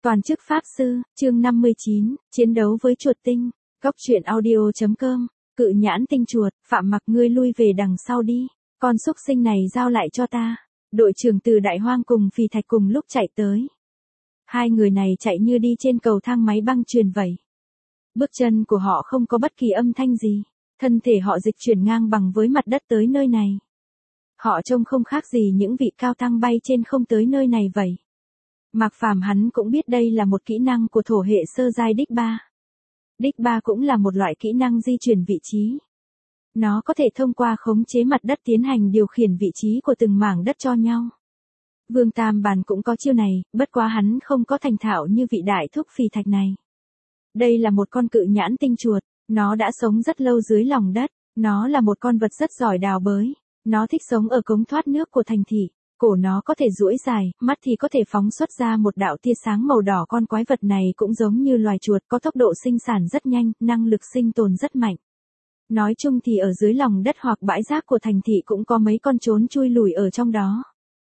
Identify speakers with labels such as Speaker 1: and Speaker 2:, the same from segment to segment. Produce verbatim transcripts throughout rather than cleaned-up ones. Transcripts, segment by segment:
Speaker 1: Toàn chức Pháp Sư, chương năm mươi chín, chiến đấu với chuột tinh, góc truyện audio.com, cự nhãn tinh chuột, Phạm Mặc ngươi lui về đằng sau đi, con xúc sinh này giao lại cho ta. Đội trưởng từ Đại Hoang cùng Phì Thạch cùng lúc chạy tới. Hai người này chạy như đi trên cầu thang máy băng chuyền vậy. Bước chân của họ không có bất kỳ âm thanh gì, thân thể họ dịch chuyển ngang bằng với mặt đất tới nơi này. Họ trông không khác gì những vị cao tăng bay trên không tới nơi này vậy. Mạc Phàm hắn cũng biết đây là một kỹ năng của thổ hệ sơ giai đích ba. Đích ba cũng là một loại kỹ năng di chuyển vị trí. Nó có thể thông qua khống chế mặt đất tiến hành điều khiển vị trí của từng mảng đất cho nhau. Vương Tam Bàn cũng có chiêu này, bất quá hắn không có thành thạo như vị đại thúc Phì Thạch này. Đây là một con cự nhãn tinh chuột, nó đã sống rất lâu dưới lòng đất, nó là một con vật rất giỏi đào bới, nó thích sống ở cống thoát nước của thành thị. Cổ nó có thể duỗi dài, mắt thì có thể phóng xuất ra một đạo tia sáng màu đỏ. Con quái vật này cũng giống như loài chuột, có tốc độ sinh sản rất nhanh, năng lực sinh tồn rất mạnh. Nói chung thì ở dưới lòng đất hoặc bãi rác của thành thị cũng có mấy con trốn chui lủi ở trong đó.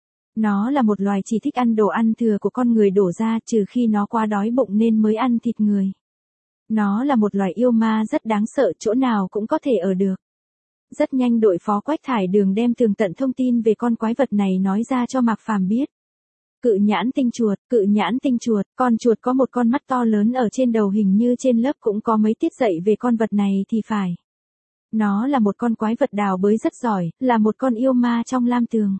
Speaker 1: Nó là một loài chỉ thích ăn đồ ăn thừa của con người đổ ra, trừ khi nó quá đói bụng nên mới ăn thịt người. Nó là một loài yêu ma rất đáng sợ, chỗ nào cũng có thể ở được. Rất nhanh đội phó Quách Thải Đường đem tường tận thông tin về con quái vật này nói ra cho Mạc Phàm biết. Cự nhãn tinh chuột, cự nhãn tinh chuột, con chuột có một con mắt to lớn ở trên đầu, hình như trên lớp cũng có mấy tiết dạy về con vật này thì phải. Nó là một con quái vật đào bới rất giỏi, là một con yêu ma trong Lam Tường.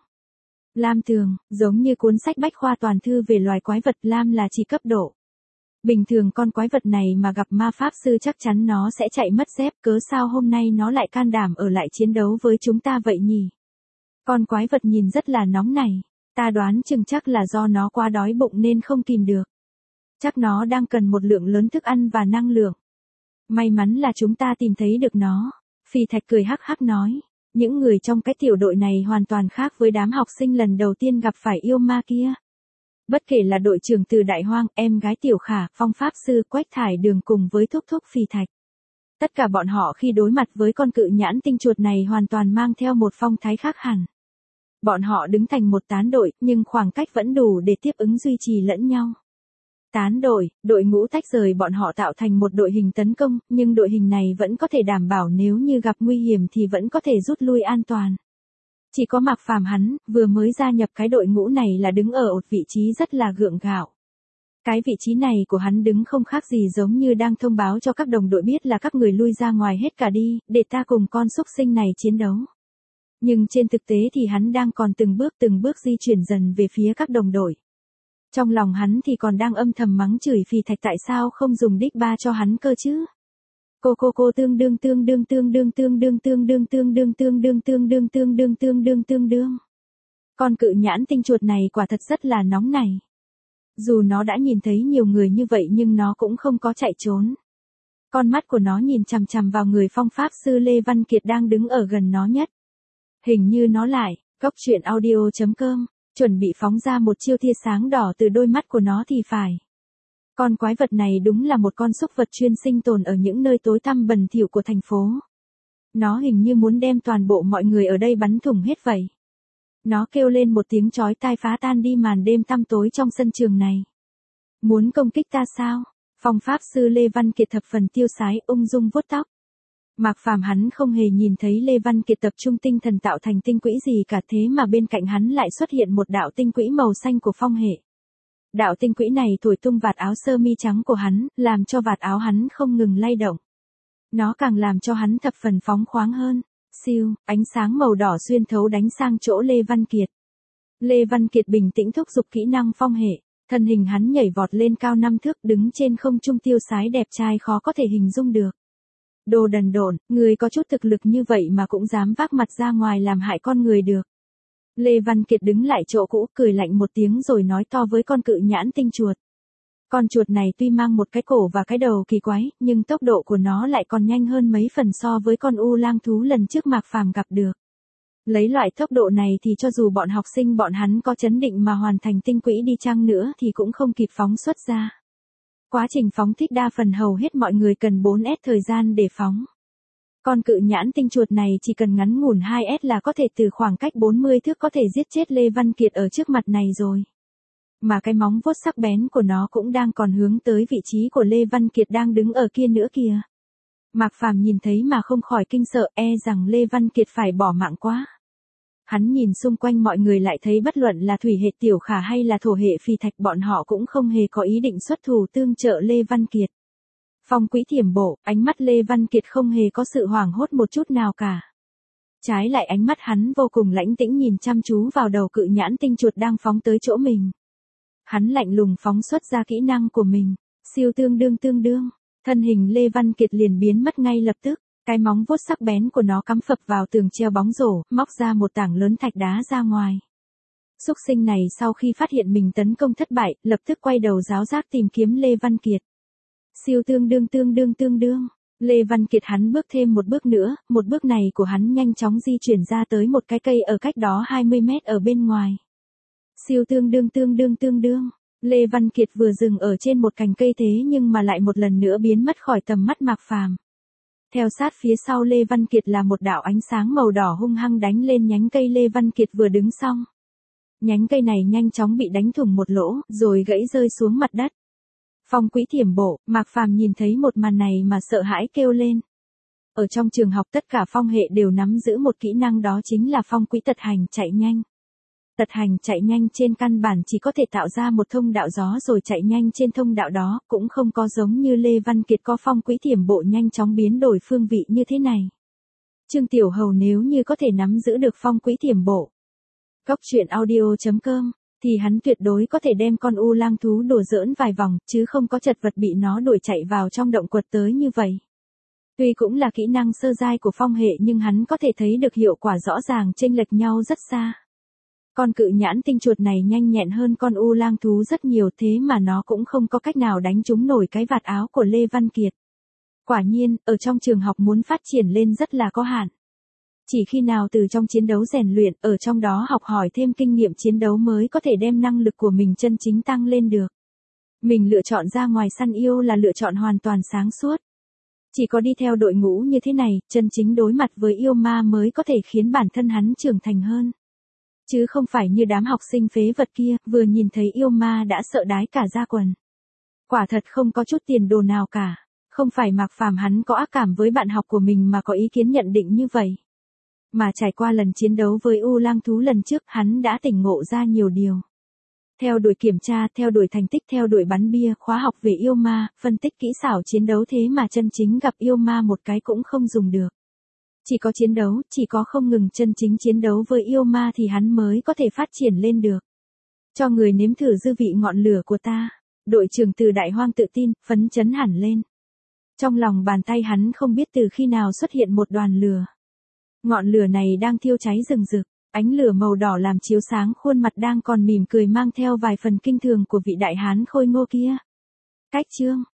Speaker 1: Lam Tường, giống như cuốn sách bách khoa toàn thư về loài quái vật, Lam là chỉ cấp độ. Bình thường con quái vật này mà gặp ma pháp sư chắc chắn nó sẽ chạy mất dép, cớ sao hôm nay nó lại can đảm ở lại chiến đấu với chúng ta vậy nhỉ? Con quái vật nhìn rất là nóng này, ta đoán chừng chắc là do nó quá đói bụng nên không kìm được. Chắc nó đang cần một lượng lớn thức ăn và năng lượng. May mắn là chúng ta tìm thấy được nó. Phì Thạch cười hắc hắc nói, những người trong cái tiểu đội này hoàn toàn khác với đám học sinh lần đầu tiên gặp phải yêu ma kia. Bất kể là đội trưởng từ Đại Hoang, em gái Tiểu Khả, Phong Pháp Sư Quách Thải Đường cùng với thúc thúc Phì Thạch. Tất cả bọn họ khi đối mặt với con cự nhãn tinh chuột này hoàn toàn mang theo một phong thái khác hẳn. Bọn họ đứng thành một tán đội, nhưng khoảng cách vẫn đủ để tiếp ứng duy trì lẫn nhau. Tán đội, đội ngũ tách rời bọn họ tạo thành một đội hình tấn công, nhưng đội hình này vẫn có thể đảm bảo nếu như gặp nguy hiểm thì vẫn có thể rút lui an toàn. Chỉ có Mạc Phàm hắn, vừa mới gia nhập cái đội ngũ này là đứng ở một vị trí rất là gượng gạo. Cái vị trí này của hắn đứng không khác gì giống như đang thông báo cho các đồng đội biết là các người lui ra ngoài hết cả đi, để ta cùng con xúc sinh này chiến đấu. Nhưng trên thực tế thì hắn đang còn từng bước từng bước di chuyển dần về phía các đồng đội. Trong lòng hắn thì còn đang âm thầm mắng chửi Phì Thạch tại sao không dùng đích ba cho hắn cơ chứ. Cô cô cô tương đương tương đương tương đương tương đương tương đương tương đương tương đương tương đương tương đương tương đương tương đương. Con cự nhãn tinh chuột này quả thật rất là nóng này. Dù nó đã nhìn thấy nhiều người như vậy nhưng nó cũng không có chạy trốn. Con mắt của nó nhìn chằm chằm vào người Phong Pháp Sư Lê Văn Kiệt đang đứng ở gần nó nhất. Hình như nó lại, góc truyện audio.com, chuẩn bị phóng ra một chiêu tia sáng đỏ từ đôi mắt của nó thì phải. Con quái vật này đúng là một con súc vật chuyên sinh tồn ở những nơi tối tăm bẩn thỉu của thành phố. Nó hình như muốn đem toàn bộ mọi người ở đây bắn thủng hết vậy. Nó kêu lên một tiếng chói tai phá tan đi màn đêm tăm tối trong sân trường này. Muốn công kích ta sao? Phong Pháp Sư Lê Văn Kiệt thập phần tiêu sái, ung dung vuốt tóc. Mạc Phàm hắn không hề nhìn thấy Lê Văn Kiệt tập trung tinh thần tạo thành tinh quỹ gì cả, thế mà bên cạnh hắn lại xuất hiện một đạo tinh quỹ màu xanh của phong hệ. Đạo tinh quỹ này thổi tung vạt áo sơ mi trắng của hắn, làm cho vạt áo hắn không ngừng lay động. Nó càng làm cho hắn thập phần phóng khoáng hơn. Siêu, ánh sáng màu đỏ xuyên thấu đánh sang chỗ Lê Văn Kiệt. Lê Văn Kiệt bình tĩnh thúc giục kỹ năng phong hệ, thân hình hắn nhảy vọt lên cao năm thước, đứng trên không trung tiêu sái đẹp trai khó có thể hình dung được. Đồ đần độn, người có chút thực lực như vậy mà cũng dám vác mặt ra ngoài làm hại con người được. Lê Văn Kiệt đứng lại chỗ cũ, cười lạnh một tiếng rồi nói to với con cự nhãn tinh chuột. Con chuột này tuy mang một cái cổ và cái đầu kỳ quái, nhưng tốc độ của nó lại còn nhanh hơn mấy phần so với con u lang thú lần trước Mạc Phàm gặp được. Lấy loại tốc độ này thì cho dù bọn học sinh bọn hắn có chấn định mà hoàn thành tinh quỹ đi chăng nữa thì cũng không kịp phóng xuất ra. Quá trình phóng thích đa phần hầu hết mọi người cần bốn S thời gian để phóng. Con cự nhãn tinh chuột này chỉ cần ngắn ngủn hai S là có thể từ khoảng cách bốn mươi thước có thể giết chết Lê Văn Kiệt ở trước mặt này rồi. Mà cái móng vuốt sắc bén của nó cũng đang còn hướng tới vị trí của Lê Văn Kiệt đang đứng ở kia nữa kìa. Mạc Phàm nhìn thấy mà không khỏi kinh sợ, e rằng Lê Văn Kiệt phải bỏ mạng quá. Hắn nhìn xung quanh mọi người lại thấy bất luận là thủy hệ tiểu khả hay là thổ hệ phi thạch, bọn họ cũng không hề có ý định xuất thủ tương trợ Lê Văn Kiệt. Phong Quý Thiểm Bộ, ánh mắt Lê Văn Kiệt không hề có sự hoảng hốt một chút nào cả. Trái lại ánh mắt hắn vô cùng lãnh tĩnh nhìn chăm chú vào đầu cự nhãn tinh chuột đang phóng tới chỗ mình. Hắn lạnh lùng phóng xuất ra kỹ năng của mình, siêu tương đương tương đương, thân hình Lê Văn Kiệt liền biến mất ngay lập tức, cái móng vuốt sắc bén của nó cắm phập vào tường treo bóng rổ, móc ra một tảng lớn thạch đá ra ngoài. Súc sinh này sau khi phát hiện mình tấn công thất bại, lập tức quay đầu giáo giác tìm kiếm Lê Văn Kiệt. Siêu tương đương tương đương tương đương, Lê Văn Kiệt hắn bước thêm một bước nữa, một bước này của hắn nhanh chóng di chuyển ra tới một cái cây ở cách đó hai mươi mét ở bên ngoài. Siêu tương đương tương đương tương đương, Lê Văn Kiệt vừa dừng ở trên một cành cây thế nhưng mà lại một lần nữa biến mất khỏi tầm mắt Mạc Phàm. Theo sát phía sau Lê Văn Kiệt là một đạo ánh sáng màu đỏ hung hăng đánh lên nhánh cây Lê Văn Kiệt vừa đứng xong. Nhánh cây này nhanh chóng bị đánh thủng một lỗ, rồi gãy rơi xuống mặt đất. Phong Quý Thiểm Bộ, Mạc Phàm nhìn thấy một màn này mà sợ hãi kêu lên. Ở trong trường học tất cả phong hệ đều nắm giữ một kỹ năng, đó chính là Phong Quý Tật Hành chạy nhanh. Tật hành chạy nhanh trên căn bản chỉ có thể tạo ra một thông đạo gió rồi chạy nhanh trên thông đạo đó, cũng không có giống như Lê Văn Kiệt có Phong Quý Thiểm Bộ nhanh chóng biến đổi phương vị như thế này. Trương Tiểu Hầu nếu như có thể nắm giữ được Phong Quý Thiểm Bộ, Cốc truyện audio chấm com, thì hắn tuyệt đối có thể đem con u lang thú đùa giỡn vài vòng, chứ không có chật vật bị nó đuổi chạy vào trong động quật tới như vậy. Tuy cũng là kỹ năng sơ giai của phong hệ nhưng hắn có thể thấy được hiệu quả rõ ràng chênh lệch nhau rất xa. Con cự nhãn tinh chuột này nhanh nhẹn hơn con u lang thú rất nhiều, thế mà nó cũng không có cách nào đánh trúng nổi cái vạt áo của Lê Văn Kiệt. Quả nhiên, ở trong trường học muốn phát triển lên rất là có hạn. Chỉ khi nào từ trong chiến đấu rèn luyện, ở trong đó học hỏi thêm kinh nghiệm chiến đấu mới có thể đem năng lực của mình chân chính tăng lên được. Mình lựa chọn ra ngoài săn yêu là lựa chọn hoàn toàn sáng suốt. Chỉ có đi theo đội ngũ như thế này, chân chính đối mặt với yêu ma mới có thể khiến bản thân hắn trưởng thành hơn. Chứ không phải như đám học sinh phế vật kia, vừa nhìn thấy yêu ma đã sợ đái cả da quần. Quả thật không có chút tiền đồ nào cả. Không phải Mạc Phàm hắn có ác cảm với bạn học của mình mà có ý kiến nhận định như vậy. Mà trải qua lần chiến đấu với U Lang Thú lần trước, hắn đã tỉnh ngộ ra nhiều điều. Theo đuổi kiểm tra, theo đuổi thành tích, theo đuổi bắn bia, khóa học về yêu ma, phân tích kỹ xảo chiến đấu, thế mà chân chính gặp yêu ma một cái cũng không dùng được. Chỉ có chiến đấu, chỉ có không ngừng chân chính chiến đấu với yêu ma thì hắn mới có thể phát triển lên được. Cho người nếm thử dư vị ngọn lửa của ta. Đội trưởng Từ Đại Hoang tự tin, phấn chấn hẳn lên. Trong lòng bàn tay hắn không biết từ khi nào xuất hiện một đoàn lửa. Ngọn lửa này đang thiêu cháy rừng rực, ánh lửa màu đỏ làm chiếu sáng khuôn mặt đang còn mỉm cười mang theo vài phần kinh thường của vị đại hán khôi ngô kia. Cách chương